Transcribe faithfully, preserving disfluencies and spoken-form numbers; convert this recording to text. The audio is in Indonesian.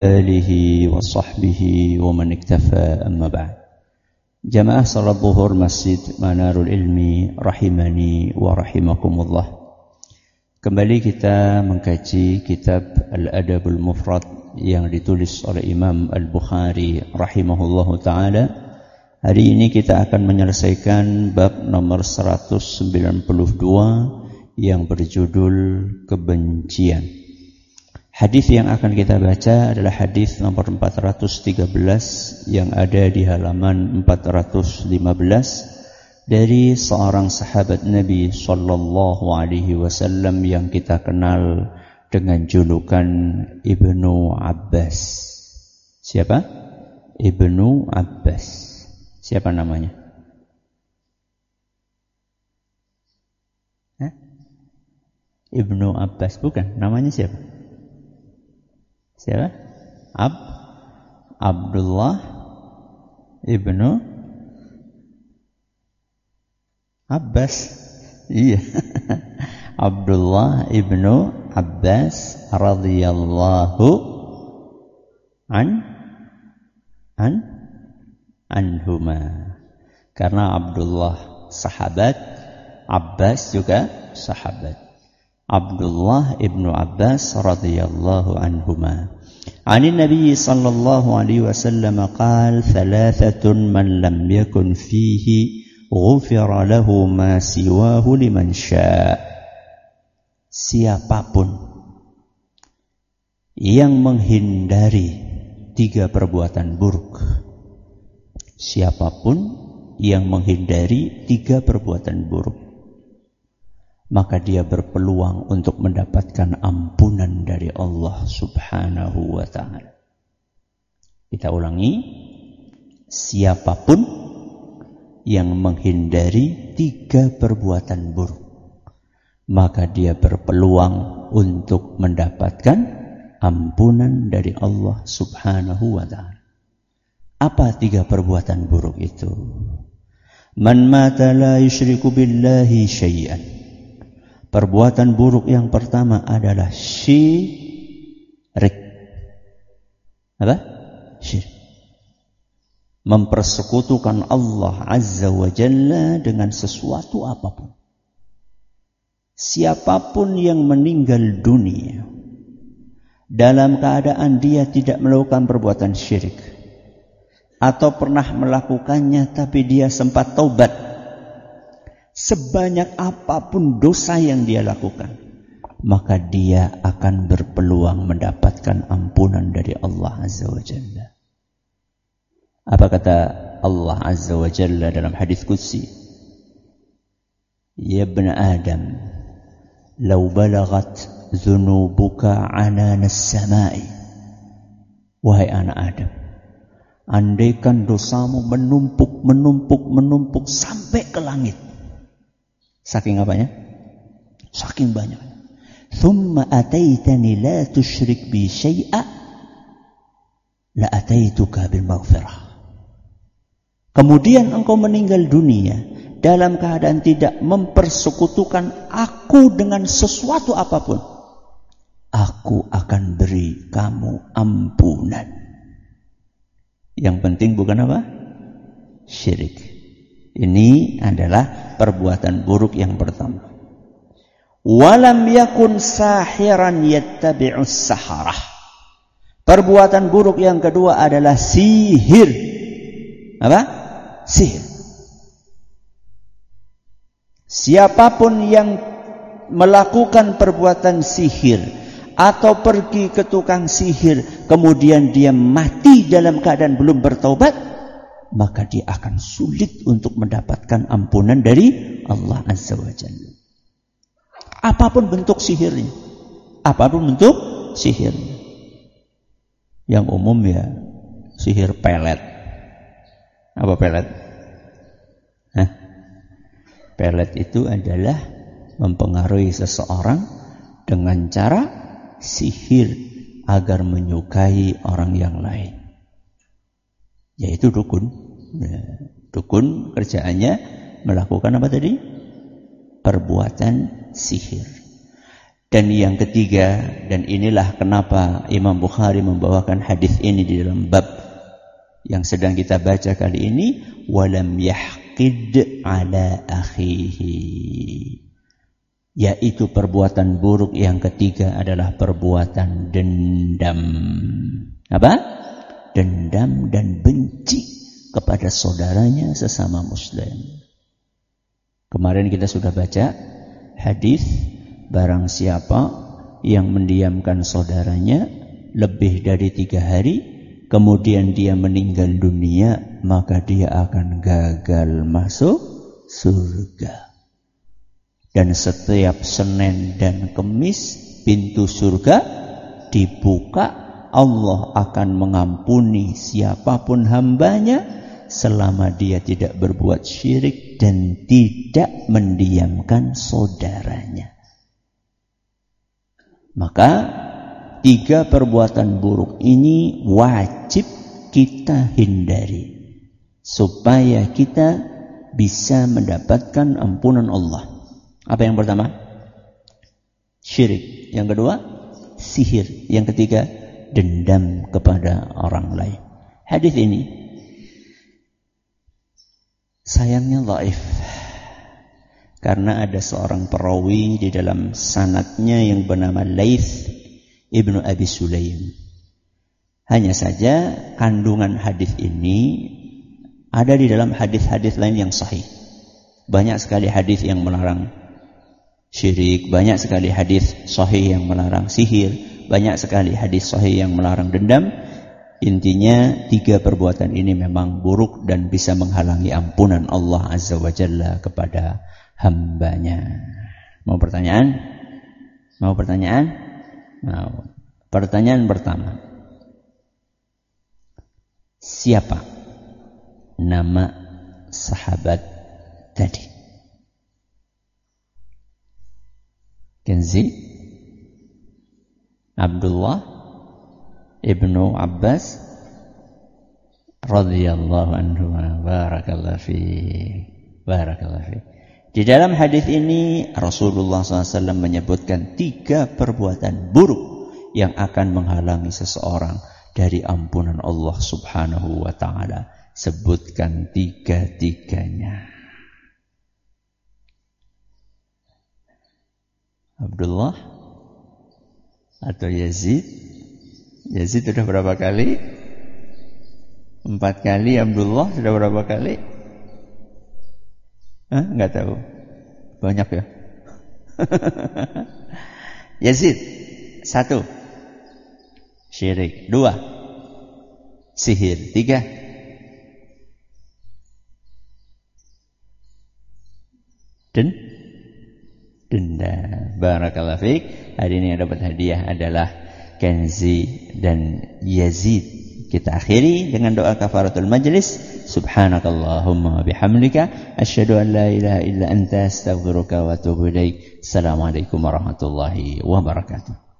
آله وصحبه ومن اكتفى أما بعد. Jamaah salat zuhur Masjid Manarul Ilmi rahimani wa rahimakumullah. Kembali kita mengkaji kitab Al-Adabul Mufrad yang ditulis oleh Imam Al-Bukhari rahimahullahu taala. Hari ini kita akan menyelesaikan bab nomor seratus sembilan puluh dua yang berjudul kebencian. Hadis yang akan kita baca adalah hadis nomor empat ratus tiga belas yang ada di halaman empat ratus lima belas dari seorang sahabat Nabi sallallahu alaihi wasallam yang kita kenal dengan julukan Ibnu Abbas. Siapa? Ibnu Abbas. Siapa namanya? Hah? Ibnu Abbas bukan? Namanya siapa? Siapa? Ab Abdullah Ibnu Abbas. Iya. Abdullah Ibnu Abbas radhiyallahu an an anhuma. Karena Abdullah sahabat, Abbas juga sahabat. Abdullah ibnu Abbas radhiyallahu anhuma. Ani Nabi sallallahu alaihi wasallam qaal thalathatun man lam yakun fihi ghufira lahu ma siwahu liman syaa. Siapapun yang menghindari tiga perbuatan buruk. Siapapun yang menghindari tiga perbuatan buruk, maka dia berpeluang untuk mendapatkan ampunan dari Allah subhanahu wa ta'ala. Kita ulangi. Siapapun yang menghindari tiga perbuatan buruk, maka dia berpeluang untuk mendapatkan ampunan dari Allah subhanahu wa ta'ala. Apa tiga perbuatan buruk itu? Man mata la yusyriku billahi syai'an. Perbuatan buruk yang pertama adalah syirik. Apa? Syirik. Mempersekutukan Allah Azza wa Jalla dengan sesuatu apapun. Siapapun yang meninggal dunia dalam keadaan dia tidak melakukan perbuatan syirik, atau pernah melakukannya tapi dia sempat taubat, sebanyak apapun dosa yang dia lakukan, maka dia akan berpeluang mendapatkan ampunan dari Allah Azza wa Jalla. Apa kata Allah Azza wa Jalla dalam hadis qudsi? Ya ibn Adam, law balagat dhunubuka anana as-samai. Wahai anak Adam, andaikan dosamu menumpuk, menumpuk, menumpuk sampai ke langit. Saking apanya? Saking banyak. Thumma ataitani la tusyrik bi syai'a la ataituka bil maghfirah. Kemudian engkau meninggal dunia dalam keadaan tidak mempersekutukan aku dengan sesuatu apapun, aku akan beri kamu ampunan. Yang penting bukan apa? Syirik. Ini adalah perbuatan buruk yang pertama. Walam yakun sahiran yattabi'us saharah. Perbuatan buruk yang kedua adalah sihir. Apa? Sihir. Siapapun yang melakukan perbuatan sihir atau pergi ke tukang sihir kemudian dia mati dalam keadaan belum bertaubat, maka dia akan sulit untuk mendapatkan ampunan dari Allah Azza wa Jalla. Apapun bentuk sihirnya, apapun bentuk sihirnya. Yang umum ya sihir pelet. Apa pelet? Hah? Pelet itu adalah mempengaruhi seseorang dengan cara sihir agar menyukai orang yang lain. Yaitu dukun. Nah, dukun kerjaannya melakukan apa tadi? Perbuatan sihir. Dan yang ketiga, dan inilah kenapa Imam Bukhari membawakan hadis ini di dalam bab yang sedang kita baca kali ini, walam yahqid ala akhihi, yaitu perbuatan buruk yang ketiga adalah perbuatan dendam. Apa? Dendam dan benci kepada saudaranya sesama muslim. Kemarin kita sudah baca hadis, barang siapa yang mendiamkan saudaranya lebih dari tiga hari, kemudian dia meninggal dunia, maka dia akan gagal masuk surga. Dan setiap Senin dan Kemis pintu surga dibuka, Allah akan mengampuni siapapun hambanya selama dia tidak berbuat syirik dan tidak mendiamkan saudaranya. Maka tiga perbuatan buruk ini wajib kita hindari supaya kita bisa mendapatkan ampunan Allah. Apa yang pertama? Syirik. Yang kedua, sihir. Yang ketiga, dendam kepada orang lain. Hadis ini sayangnya dhaif, karena ada seorang perawi di dalam sanadnya yang bernama Laits ibnu Abi Sulaim. Hanya saja kandungan hadis ini ada di dalam hadis-hadis lain yang sahih. Banyak sekali hadis yang melarang syirik, banyak sekali hadis sahih yang melarang sihir, banyak sekali hadis sahih yang melarang dendam. Intinya tiga perbuatan ini memang buruk dan bisa menghalangi ampunan Allah Azza wa Jalla kepada hambanya. Mau pertanyaan? Mau pertanyaan? Mau. Pertanyaan pertama. Siapa nama sahabat tadi? Kenzi? Abdullah Ibnu Abbas radhiyallahu anhu. Barakallahu fi. Barakallahu fi. Di dalam hadis ini Rasulullah shallallahu alaihi wasallam menyebutkan tiga perbuatan buruk yang akan menghalangi seseorang dari ampunan Allah Subhanahu wa taala. Sebutkan tiga-tiganya. Abdullah atau Yazid? Yazid sudah berapa kali? Empat kali. Abdullah sudah berapa kali? Hah? Enggak tahu. Banyak ya. Yazid. Satu. Syirik. Dua. Sihir. Tiga. Den. Denda. Barakallahu fiik. Hari ini yang dapat hadiah adalah Kenzi dan Yazid. Kita akhiri dengan doa kafaratul majlis. Subhanakallahumma bihamdika asyhadu an la ilaha illa anta astaghfiruka wa atubu ilaik. Assalamualaikum warahmatullahi wabarakatuh.